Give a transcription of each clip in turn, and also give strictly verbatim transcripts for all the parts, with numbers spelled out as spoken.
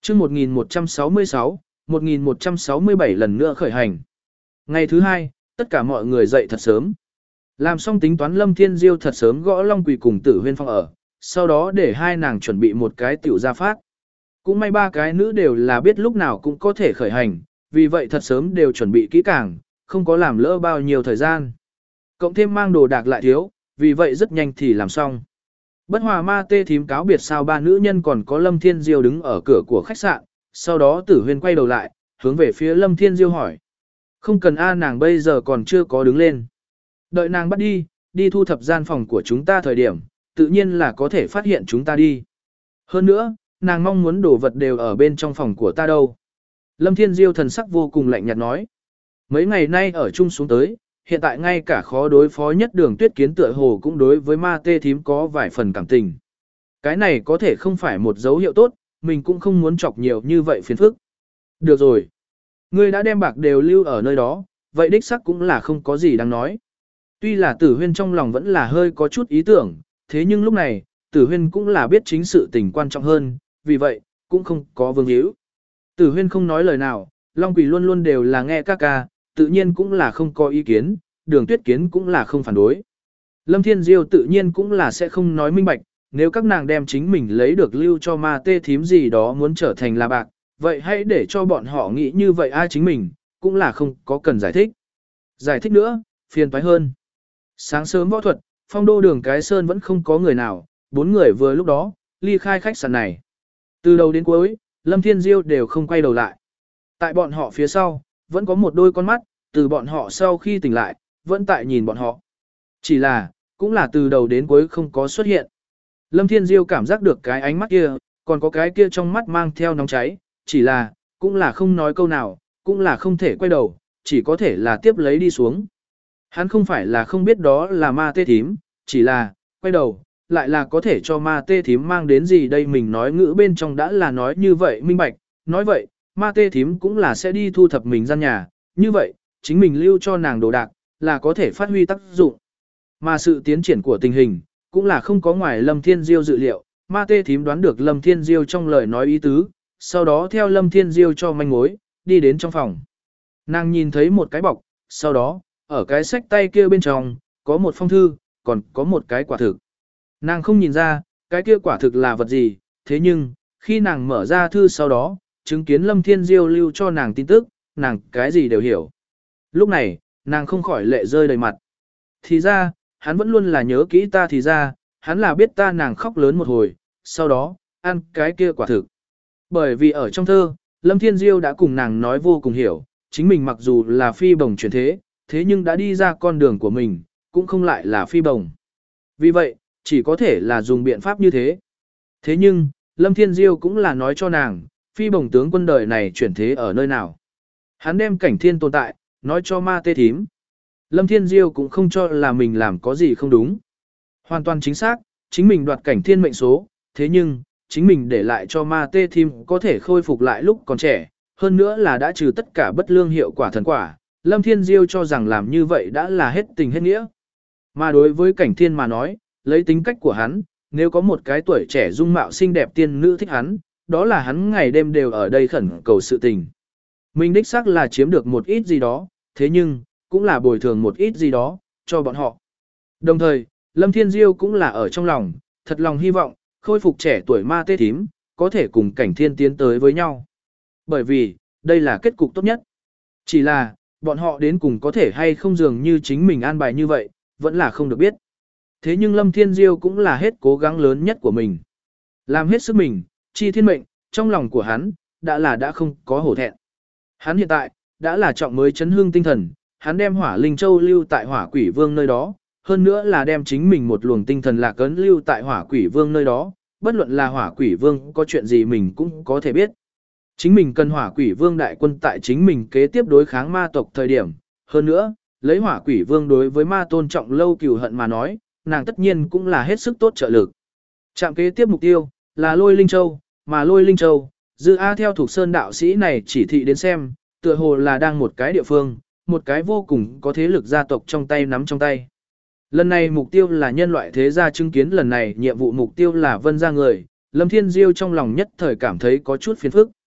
chương một nghìn một trăm sáu mươi sáu, một nghìn một trăm sáu mươi bảy lần nữa khởi hành. Ngày thứ hai, tất cả mọi người dậy thật sớm. Làm xong tính toán Lâm Thiên Diêu thật sớm gõ Long Quỳ cùng Tử Huyên Phong ở, sau đó để hai nàng chuẩn bị một cái tiểu gia phát. Cũng may ba cái nữ đều là biết lúc nào cũng có thể khởi hành, vì vậy thật sớm đều chuẩn bị kỹ càng, không có làm lỡ bao nhiêu thời gian. Cộng thêm mang đồ đạc lại thiếu, vì vậy rất nhanh thì làm xong. Bất hòa ma tê thím cáo biệt sao ba nữ nhân còn có Lâm Thiên Diêu đứng ở cửa của khách sạn, sau đó Tử Huyên quay đầu lại, hướng về phía Lâm Thiên Diêu hỏi. Không cần a nàng bây giờ còn chưa có đứng lên. Đợi nàng bắt đi, đi thu thập gian phòng của chúng ta thời điểm, tự nhiên là có thể phát hiện chúng ta đi. Hơn nữa, nàng mong muốn đồ vật đều ở bên trong phòng của ta đâu. Lâm Thiên Diêu thần sắc vô cùng lạnh nhạt nói. Mấy ngày nay ở chung xuống tới, hiện tại ngay cả khó đối phó nhất Đường Tuyết Kiến tựa hồ cũng đối với ma tê thím có vài phần cảm tình. Cái này có thể không phải một dấu hiệu tốt, mình cũng không muốn chọc nhiều như vậy phiền phức. Được rồi. Ngươi đã đem bạc đều lưu ở nơi đó, vậy đích sắc cũng là không có gì đáng nói. Tuy là Tử Huyên trong lòng vẫn là hơi có chút ý tưởng, thế nhưng lúc này, Tử Huyên cũng là biết chính sự tình quan trọng hơn, vì vậy, cũng không có vương hữu. Tử Huyên không nói lời nào, Long Quỳ luôn luôn đều là nghe ca ca, tự nhiên cũng là không có ý kiến, Đường Tuyết Kiến cũng là không phản đối. Lâm Thiên Diêu tự nhiên cũng là sẽ không nói minh bạch, nếu các nàng đem chính mình lấy được lưu cho ma tê thím gì đó muốn trở thành là bạc, vậy hãy để cho bọn họ nghĩ như vậy ai chính mình, cũng là không có cần giải thích. Giải thích nữa, phiền toái hơn. Sáng sớm võ thuật, phong đô đường cái sơn vẫn không có người nào, bốn người vừa lúc đó, ly khai khách sạn này. Từ đầu đến cuối, Lâm Thiên Diêu đều không quay đầu lại. Tại bọn họ phía sau, vẫn có một đôi con mắt, từ bọn họ sau khi tỉnh lại, vẫn tại nhìn bọn họ. Chỉ là, cũng là từ đầu đến cuối không có xuất hiện. Lâm Thiên Diêu cảm giác được cái ánh mắt kia, còn có cái kia trong mắt mang theo nóng cháy, chỉ là, cũng là không nói câu nào, cũng là không thể quay đầu, chỉ có thể là tiếp lấy đi xuống. Hắn không phải là không biết đó là ma tê thím, chỉ là, quay đầu, lại là có thể cho ma tê thím mang đến gì đây mình nói ngữ bên trong đã là nói như vậy minh bạch, nói vậy, ma tê thím cũng là sẽ đi thu thập mình gian nhà, như vậy, chính mình lưu cho nàng đồ đạc, là có thể phát huy tác dụng. Mà sự tiến triển của tình hình, cũng là không có ngoài Lâm Thiên Diêu dự liệu, ma tê thím đoán được Lâm Thiên Diêu trong lời nói ý tứ, sau đó theo Lâm Thiên Diêu cho manh mối, đi đến trong phòng. Nàng nhìn thấy một cái bọc, sau đó, ở cái sách tay kia bên trong, có một phong thư, còn có một cái quả thực. Nàng không nhìn ra, cái kia quả thực là vật gì, thế nhưng, khi nàng mở ra thư sau đó, chứng kiến Lâm Thiên Diêu lưu cho nàng tin tức, nàng cái gì đều hiểu. Lúc này, nàng không khỏi lệ rơi đầy mặt. Thì ra, hắn vẫn luôn là nhớ kỹ ta thì ra, hắn là biết ta nàng khóc lớn một hồi, sau đó, ăn cái kia quả thực. Bởi vì ở trong thơ, Lâm Thiên Diêu đã cùng nàng nói vô cùng hiểu, chính mình mặc dù là phi bồng chuyển thế, thế nhưng đã đi ra con đường của mình, cũng không lại là phi bồng. Vì vậy, chỉ có thể là dùng biện pháp như thế. Thế nhưng, Lâm Thiên Diêu cũng là nói cho nàng, phi bồng tướng quân đời này chuyển thế ở nơi nào. Hắn đem cảnh thiên tồn tại, nói cho ma tê thím. Lâm Thiên Diêu cũng không cho là mình làm có gì không đúng. Hoàn toàn chính xác, chính mình đoạt cảnh thiên mệnh số, thế nhưng, chính mình để lại cho ma tê thím có thể khôi phục lại lúc còn trẻ, hơn nữa là đã trừ tất cả bất lương hiệu quả thần quả. Lâm Thiên Diêu cho rằng làm như vậy đã là hết tình hết nghĩa. Mà đối với cảnh thiên mà nói, lấy tính cách của hắn, nếu có một cái tuổi trẻ dung mạo xinh đẹp tiên nữ thích hắn, đó là hắn ngày đêm đều ở đây khẩn cầu sự tình. Mình đích xác là chiếm được một ít gì đó, thế nhưng, cũng là bồi thường một ít gì đó, cho bọn họ. Đồng thời, Lâm Thiên Diêu cũng là ở trong lòng, thật lòng hy vọng, khôi phục trẻ tuổi ma tê thím, có thể cùng cảnh thiên tiến tới với nhau. Bởi vì, đây là kết cục tốt nhất. Chỉ là, bọn họ đến cùng có thể hay không dường như chính mình an bài như vậy, vẫn là không được biết. Thế nhưng Lâm Thiên Diêu cũng là hết cố gắng lớn nhất của mình. Làm hết sức mình, chi thiên mệnh, trong lòng của hắn, đã là đã không có hổ thẹn. Hắn hiện tại, đã là trọng mới chấn hương tinh thần, hắn đem hỏa linh châu lưu tại hỏa quỷ vương nơi đó, hơn nữa là đem chính mình một luồng tinh thần lạc ấn lưu tại hỏa quỷ vương nơi đó, bất luận là hỏa quỷ vương có chuyện gì mình cũng có thể biết. Chính mình cần hỏa quỷ vương đại quân tại chính mình kế tiếp đối kháng ma tộc thời điểm, hơn nữa, lấy hỏa quỷ vương đối với ma tôn trọng lâu cừu hận mà nói, nàng tất nhiên cũng là hết sức tốt trợ lực. Trạm kế tiếp mục tiêu, là lôi linh châu, mà lôi linh châu, dư A theo thuộc sơn đạo sĩ này chỉ thị đến xem, tựa hồ là đang một cái địa phương, một cái vô cùng có thế lực gia tộc trong tay nắm trong tay. Lần này mục tiêu là nhân loại thế gia chứng kiến lần này nhiệm vụ mục tiêu là vân gia người, Lâm Thiên Diêu trong lòng nhất thời cảm thấy có chút phiền phức.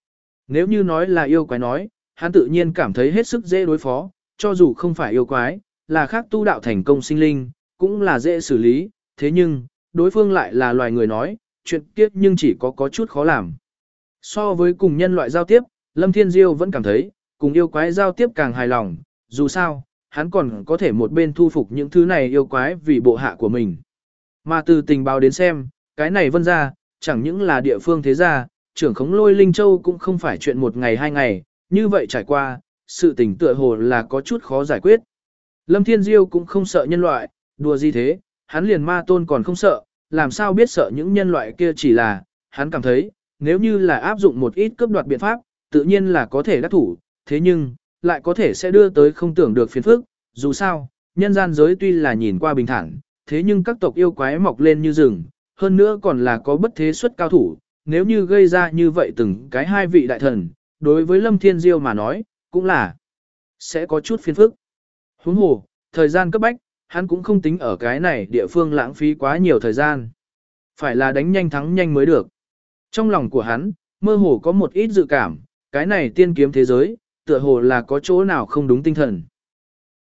Nếu như nói là yêu quái nói, hắn tự nhiên cảm thấy hết sức dễ đối phó, cho dù không phải yêu quái, là khác tu đạo thành công sinh linh, cũng là dễ xử lý, thế nhưng, đối phương lại là loài người nói, chuyện kiếp nhưng chỉ có có chút khó làm. So với cùng nhân loại giao tiếp, Lâm Thiên Diêu vẫn cảm thấy, cùng yêu quái giao tiếp càng hài lòng, dù sao, hắn còn có thể một bên thu phục những thứ này yêu quái vì bộ hạ của mình. Mà từ tình báo đến xem, cái này vân ra, chẳng những là địa phương thế gia, trưởng khống lôi Linh Châu cũng không phải chuyện một ngày hai ngày, như vậy trải qua, sự tình tựa hồ là có chút khó giải quyết. Lâm Thiên Diêu cũng không sợ nhân loại, đùa gì thế, hắn liền ma tôn còn không sợ, làm sao biết sợ những nhân loại kia chỉ là, hắn cảm thấy, nếu như là áp dụng một ít cướp đoạt biện pháp, tự nhiên là có thể đắc thủ, thế nhưng, lại có thể sẽ đưa tới không tưởng được phiền phức, dù sao, nhân gian giới tuy là nhìn qua bình thản, thế nhưng các tộc yêu quái mọc lên như rừng, hơn nữa còn là có bất thế suất cao thủ, nếu như gây ra như vậy từng cái hai vị đại thần, đối với Lâm Thiên Diêu mà nói, cũng là sẽ có chút phiền phức. Huống hồ, thời gian cấp bách, hắn cũng không tính ở cái này địa phương lãng phí quá nhiều thời gian. Phải là đánh nhanh thắng nhanh mới được. Trong lòng của hắn, mơ hồ có một ít dự cảm, cái này tiên kiếm thế giới, tựa hồ là có chỗ nào không đúng tinh thần.